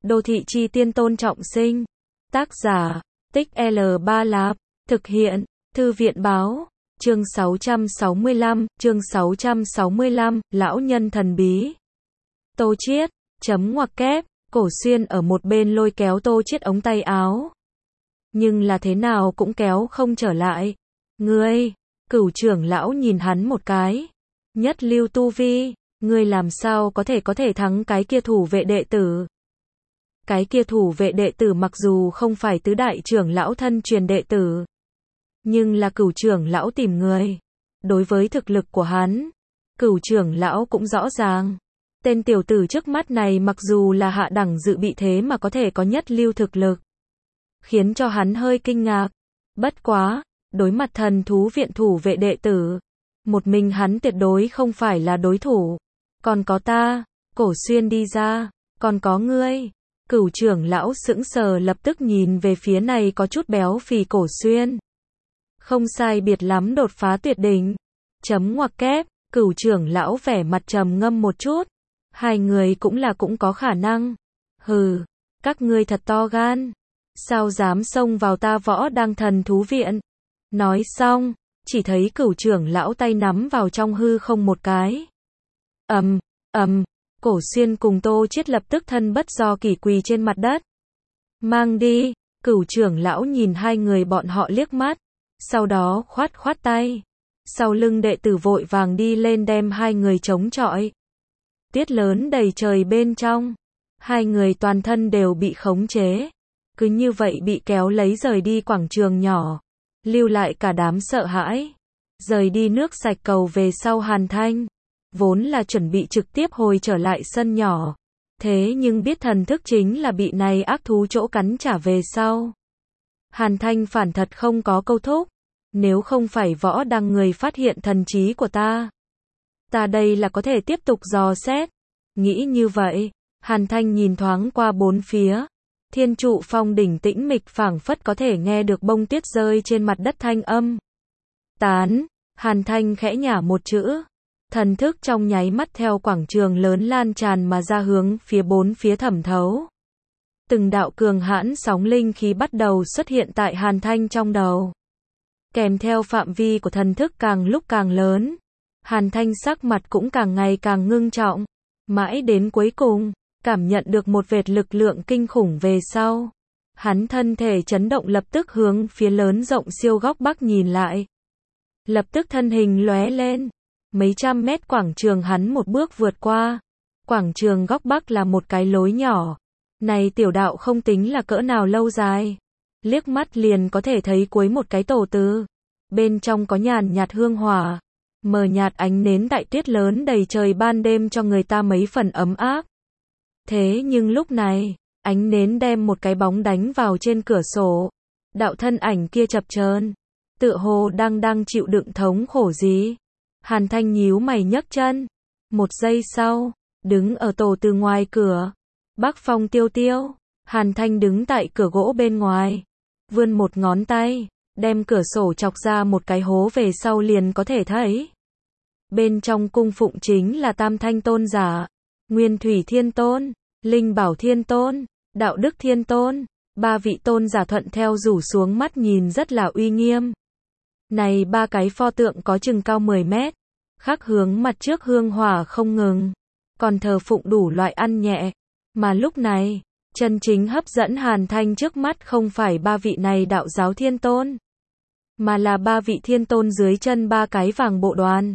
Đô thị chi tiên tôn trọng sinh. Tác giả, Tích L3 Lạp. Thực hiện, Thư viện báo. Chương 665, Lão nhân thần bí. Tô Chiết, chấm ngoặc kép, Cổ Xuyên ở một bên lôi kéo Tô Chiết ống tay áo. Nhưng là thế nào cũng kéo không trở lại. Ngươi, Cửu trưởng lão nhìn hắn một cái. Nhất lưu tu vi, ngươi làm sao có thể thắng cái kia thủ vệ đệ tử. Cái kia thủ vệ đệ tử mặc dù không phải tứ đại trưởng lão thân truyền đệ tử, nhưng là Cửu trưởng lão tìm người. Đối với thực lực của hắn, Cửu trưởng lão cũng rõ ràng. Tên tiểu tử trước mắt này mặc dù là hạ đẳng dự bị thế mà có thể có nhất lưu thực lực, khiến cho hắn hơi kinh ngạc. Bất quá, đối mặt thần thú viện thủ vệ đệ tử, một mình hắn tuyệt đối không phải là đối thủ. Còn có ta, Cổ Xuyên đi ra, còn có ngươi. Cửu trưởng lão sững sờ lập tức nhìn về phía này có chút béo phì Cổ Xuyên. Không sai biệt lắm đột phá tuyệt đỉnh. Chấm ngoặc kép, Cửu trưởng lão vẻ mặt trầm ngâm một chút. Hai người cũng có khả năng. Hừ, các ngươi thật to gan. Sao dám xông vào ta Võ Đăng thần thú viện? Nói xong, chỉ thấy Cửu trưởng lão tay nắm vào trong hư không một cái. Cổ Xuyên cùng Tô Chiết lập tức thân bất do kỷ quỳ trên mặt đất. Mang đi, Cửu trưởng lão nhìn hai người bọn họ liếc mắt, sau đó khoát tay. Sau lưng đệ tử vội vàng đi lên đem hai người chống chọi. Tiết lớn đầy trời bên trong, hai người toàn thân đều bị khống chế, cứ như vậy bị kéo lấy rời đi quảng trường nhỏ, lưu lại cả đám sợ hãi. Rời đi nước sạch cầu về sau Hàn Thanh, vốn là chuẩn bị trực tiếp hồi trở lại sân nhỏ, thế nhưng biết thần thức chính là bị này ác thú chỗ cắn trả về sau. Hàn Thanh phản thật không có câu thúc, nếu không phải Võ Đăng người phát hiện thần trí của ta đây là có thể tiếp tục dò xét. Nghĩ như vậy, Hàn Thanh nhìn thoáng qua bốn phía. Thiên trụ phong đỉnh tĩnh mịch phảng phất có thể nghe được bông tuyết rơi trên mặt đất thanh âm. Tán, Hàn Thanh khẽ nhả một chữ. Thần thức trong nháy mắt theo quảng trường lớn lan tràn mà ra hướng phía bốn phía thẩm thấu. Từng đạo cường hãn sóng linh khí bắt đầu xuất hiện tại Hàn Thanh trong đầu. Kèm theo phạm vi của thần thức càng lúc càng lớn, Hàn Thanh sắc mặt cũng càng ngày càng ngưng trọng. Mãi đến cuối cùng, cảm nhận được một vệt lực lượng kinh khủng về sau. Hắn thân thể chấn động lập tức hướng phía lớn rộng siêu góc bắc nhìn lại. Lập tức thân hình lóe lên. Mấy trăm mét quảng trường hắn một bước vượt qua. Quảng trường góc bắc là một cái lối nhỏ. Này tiểu đạo không tính là cỡ nào lâu dài. Liếc mắt liền có thể thấy cuối một cái tổ tư. Bên trong có nhàn nhạt hương hỏa. Mờ nhạt ánh nến đại tuyết lớn đầy trời ban đêm cho người ta mấy phần ấm áp. Thế nhưng lúc này, ánh nến đem một cái bóng đánh vào trên cửa sổ. Đạo thân ảnh kia chập chờn, tựa hồ đang chịu đựng thống khổ gì. Hàn Thanh nhíu mày nhấc chân. Một giây sau, đứng ở tổ từ ngoài cửa. Bắc phong tiêu tiêu, Hàn Thanh đứng tại cửa gỗ bên ngoài. Vươn một ngón tay, đem cửa sổ chọc ra một cái hố về sau liền có thể thấy. Bên trong cung phụng chính là Tam Thanh tôn giả, Nguyên Thủy Thiên Tôn, Linh Bảo Thiên Tôn, Đạo Đức Thiên Tôn. Ba vị tôn giả thuận theo rủ xuống mắt nhìn rất là uy nghiêm. Này ba cái pho tượng có chừng cao 10 mét, khắc hướng mặt trước hương hỏa không ngừng, còn thờ phụng đủ loại ăn nhẹ. Mà lúc này, chân chính hấp dẫn Hàn Thanh trước mắt không phải ba vị này đạo giáo thiên tôn, mà là ba vị thiên tôn dưới chân ba cái vàng bộ đoàn.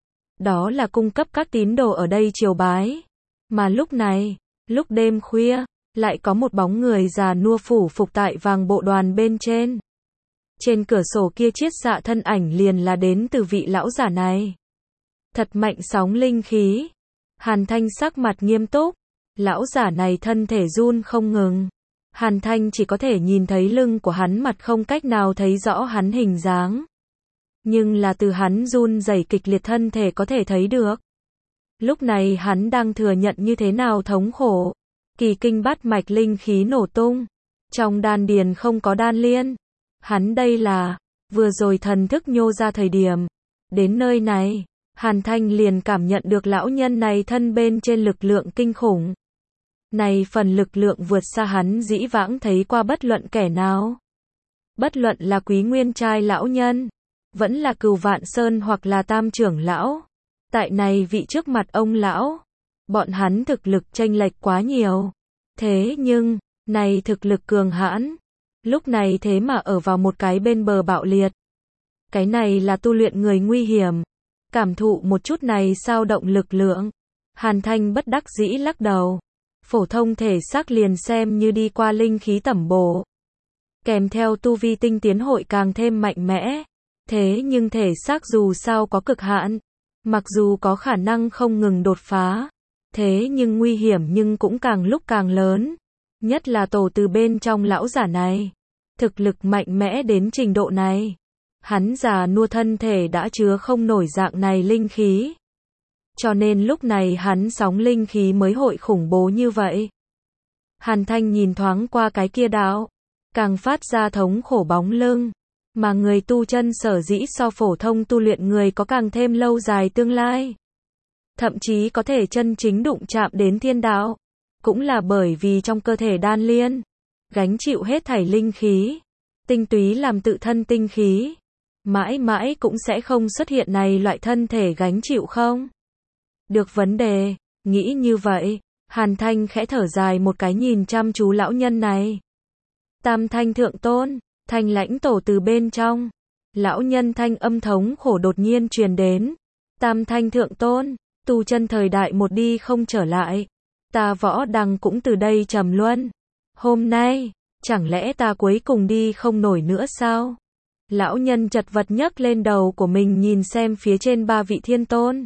Đó là cung cấp các tín đồ ở đây triều bái. Mà lúc này, lúc đêm khuya, lại có một bóng người già nua phủ phục tại vàng bộ đoàn bên trên. Trên cửa sổ kia chiết xạ thân ảnh liền là đến từ vị lão giả này. Thật mạnh sóng linh khí. Hàn Thanh sắc mặt nghiêm túc. Lão giả này thân thể run không ngừng. Hàn Thanh chỉ có thể nhìn thấy lưng của hắn, mặt không cách nào thấy rõ hắn hình dáng. Nhưng là từ hắn run rẩy kịch liệt thân thể có thể thấy được. Lúc này hắn đang thừa nhận như thế nào thống khổ. Kỳ kinh bát mạch linh khí nổ tung. Trong đan điền không có đan liên. Hắn đây là, vừa rồi thần thức nhô ra thời điểm. Đến nơi này, Hàn Thanh liền cảm nhận được lão nhân này thân bên trên lực lượng kinh khủng. Này phần lực lượng vượt xa hắn dĩ vãng thấy qua bất luận kẻ nào. Bất luận là Quý Nguyên trai lão nhân, vẫn là Cửu Vạn Sơn hoặc là Tam trưởng lão. Tại này vị trước mặt ông lão, bọn hắn thực lực chênh lệch quá nhiều. Thế nhưng, này thực lực cường hãn, lúc này thế mà ở vào một cái bên bờ bạo liệt. Cái này là tu luyện người nguy hiểm. Cảm thụ một chút này sao động lực lượng. Hàn Thanh bất đắc dĩ lắc đầu. Phổ thông thể xác liền xem như đi qua linh khí tẩm bổ. Kèm theo tu vi tinh tiến hội càng thêm mạnh mẽ. Thế nhưng thể xác dù sao có cực hạn. Mặc dù có khả năng không ngừng đột phá. Thế nhưng nguy hiểm nhưng cũng càng lúc càng lớn. Nhất là tổ từ bên trong lão giả này. Thực lực mạnh mẽ đến trình độ này. Hắn già nua thân thể đã chứa không nổi dạng này linh khí. Cho nên lúc này hắn sóng linh khí mới hội khủng bố như vậy. Hàn Thanh nhìn thoáng qua cái kia đạo, càng phát ra thống khổ bóng lưng. Mà người tu chân sở dĩ so phổ thông tu luyện người có càng thêm lâu dài tương lai. Thậm chí có thể chân chính đụng chạm đến thiên đạo. Cũng là bởi vì trong cơ thể đan liên, gánh chịu hết thảy linh khí. Tinh túy làm tự thân tinh khí. Mãi mãi cũng sẽ không xuất hiện này loại thân thể gánh chịu không? Được vấn đề, nghĩ như vậy, Hàn Thanh khẽ thở dài một cái nhìn chăm chú lão nhân này. Tam Thanh thượng tôn, Thanh lãnh tổ từ bên trong. Lão nhân thanh âm thống khổ đột nhiên truyền đến. Tam Thanh thượng tôn, tu chân thời đại một đi không trở lại. Ta Võ Đăng cũng từ đây trầm luân. Hôm nay, chẳng lẽ ta cuối cùng đi không nổi nữa sao? Lão nhân chật vật nhấc lên đầu của mình nhìn xem phía trên ba vị thiên tôn.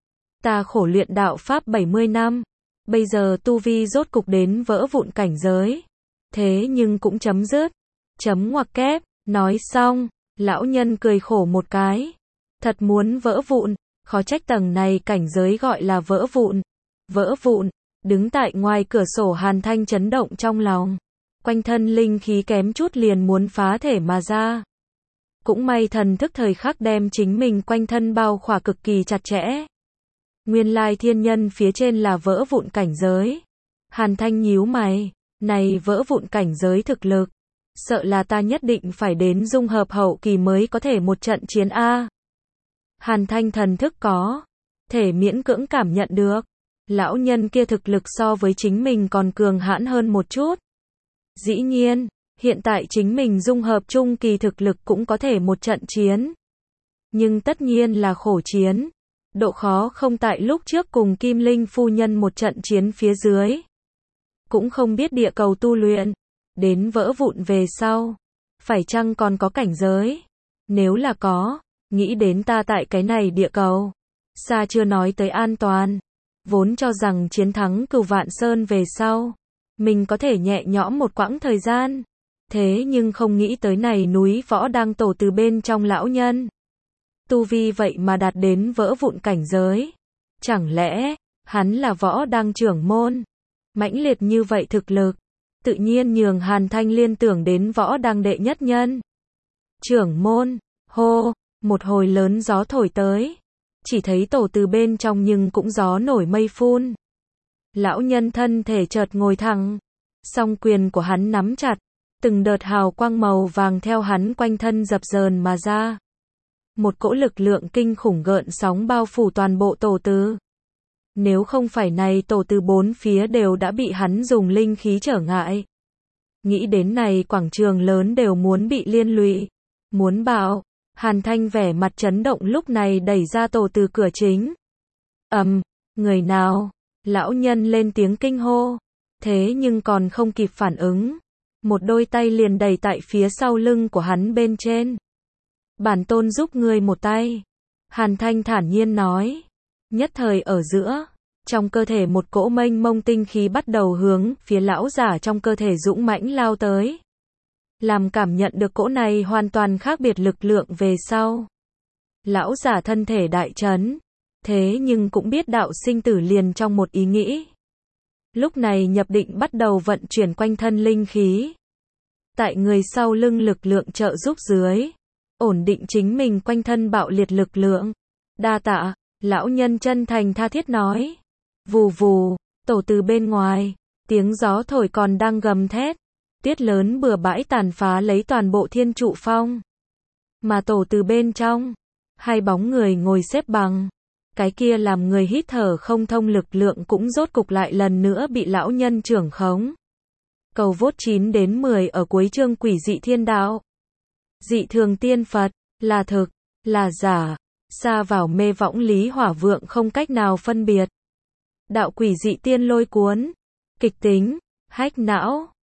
Ta khổ luyện đạo pháp 70 năm. Bây giờ tu vi rốt cục đến vỡ vụn cảnh giới. Thế nhưng cũng chấm dứt. Chấm ngoặc kép. Nói xong, lão nhân cười khổ một cái. Thật muốn vỡ vụn. Khó trách tầng này cảnh giới gọi là vỡ vụn. Vỡ vụn. Đứng tại ngoài cửa sổ Hàn Thanh chấn động trong lòng. Quanh thân linh khí kém chút liền muốn phá thể mà ra. Cũng may thần thức thời khắc đem chính mình quanh thân bao khỏa cực kỳ chặt chẽ. Nguyên lai thiên nhân phía trên là vỡ vụn cảnh giới. Hàn Thanh nhíu mày, này vỡ vụn cảnh giới thực lực. Sợ là ta nhất định phải đến dung hợp hậu kỳ mới có thể một trận chiến A. Hàn Thanh thần thức có thể miễn cưỡng cảm nhận được. Lão nhân kia thực lực so với chính mình còn cường hãn hơn một chút. Dĩ nhiên, hiện tại chính mình dung hợp trung kỳ thực lực cũng có thể một trận chiến. Nhưng tất nhiên là khổ chiến. Độ khó không tại lúc trước cùng Kim Linh phu nhân một trận chiến phía dưới. Cũng không biết địa cầu tu luyện. Đến vỡ vụn về sau. Phải chăng còn có cảnh giới? Nếu là có, nghĩ đến ta tại cái này địa cầu. Xa chưa nói tới an toàn. Vốn cho rằng chiến thắng Cửu Vạn Sơn về sau. Mình có thể nhẹ nhõm một quãng thời gian. Thế nhưng không nghĩ tới này núi Võ Đăng tổ từ bên trong lão nhân. Tu vi vậy mà đạt đến vỡ vụn cảnh giới. Chẳng lẽ, hắn là Võ Đăng trưởng môn? Mãnh liệt như vậy thực lực. Tự nhiên nhường Hàn Thanh liên tưởng đến Võ Đăng đệ nhất nhân. Trưởng môn, hô, một hồi lớn gió thổi tới. Chỉ thấy tổ từ bên trong nhưng cũng gió nổi mây phun. Lão nhân thân thể chợt ngồi thẳng. Song quyền của hắn nắm chặt. Từng đợt hào quang màu vàng theo hắn quanh thân dập dờn mà ra. Một cỗ lực lượng kinh khủng gợn sóng bao phủ toàn bộ tổ từ. Nếu không phải này tổ từ bốn phía đều đã bị hắn dùng linh khí trở ngại. Nghĩ đến này quảng trường lớn đều muốn bị liên lụy. Muốn bảo, Hàn Thanh vẻ mặt chấn động lúc này đẩy ra tổ từ cửa chính. Người nào? Lão nhân lên tiếng kinh hô. Thế nhưng còn không kịp phản ứng. Một đôi tay liền đẩy tại phía sau lưng của hắn bên trên. Bản tôn giúp ngươi một tay. Hàn Thanh thản nhiên nói. Nhất thời ở giữa, trong cơ thể một cỗ mênh mông tinh khí bắt đầu hướng phía lão giả trong cơ thể dũng mãnh lao tới. Làm cảm nhận được cỗ này hoàn toàn khác biệt lực lượng về sau. Lão giả thân thể đại chấn. Thế nhưng cũng biết đạo sinh tử liền trong một ý nghĩ. Lúc này nhập định bắt đầu vận chuyển quanh thân linh khí. Tại người sau lưng lực lượng trợ giúp dưới. Ổn định chính mình quanh thân bạo liệt lực lượng. Đa tạ, lão nhân chân thành tha thiết nói. Vù vù, tổ từ bên ngoài. Tiếng gió thổi còn đang gầm thét. Tiết lớn bừa bãi tàn phá lấy toàn bộ Thiên Trụ Phong. Mà tổ từ bên trong, hai bóng người ngồi xếp bằng. Cái kia làm người hít thở không thông lực lượng cũng rốt cục lại lần nữa bị lão nhân trưởng khống. Cầu vốt 9 đến 10 ở cuối chương Quỷ dị thiên đạo. Dị thường tiên Phật, là thực, là giả, xa vào mê võng lý hỏa vượng không cách nào phân biệt. Đạo quỷ dị tiên lôi cuốn, kịch tính, hách não.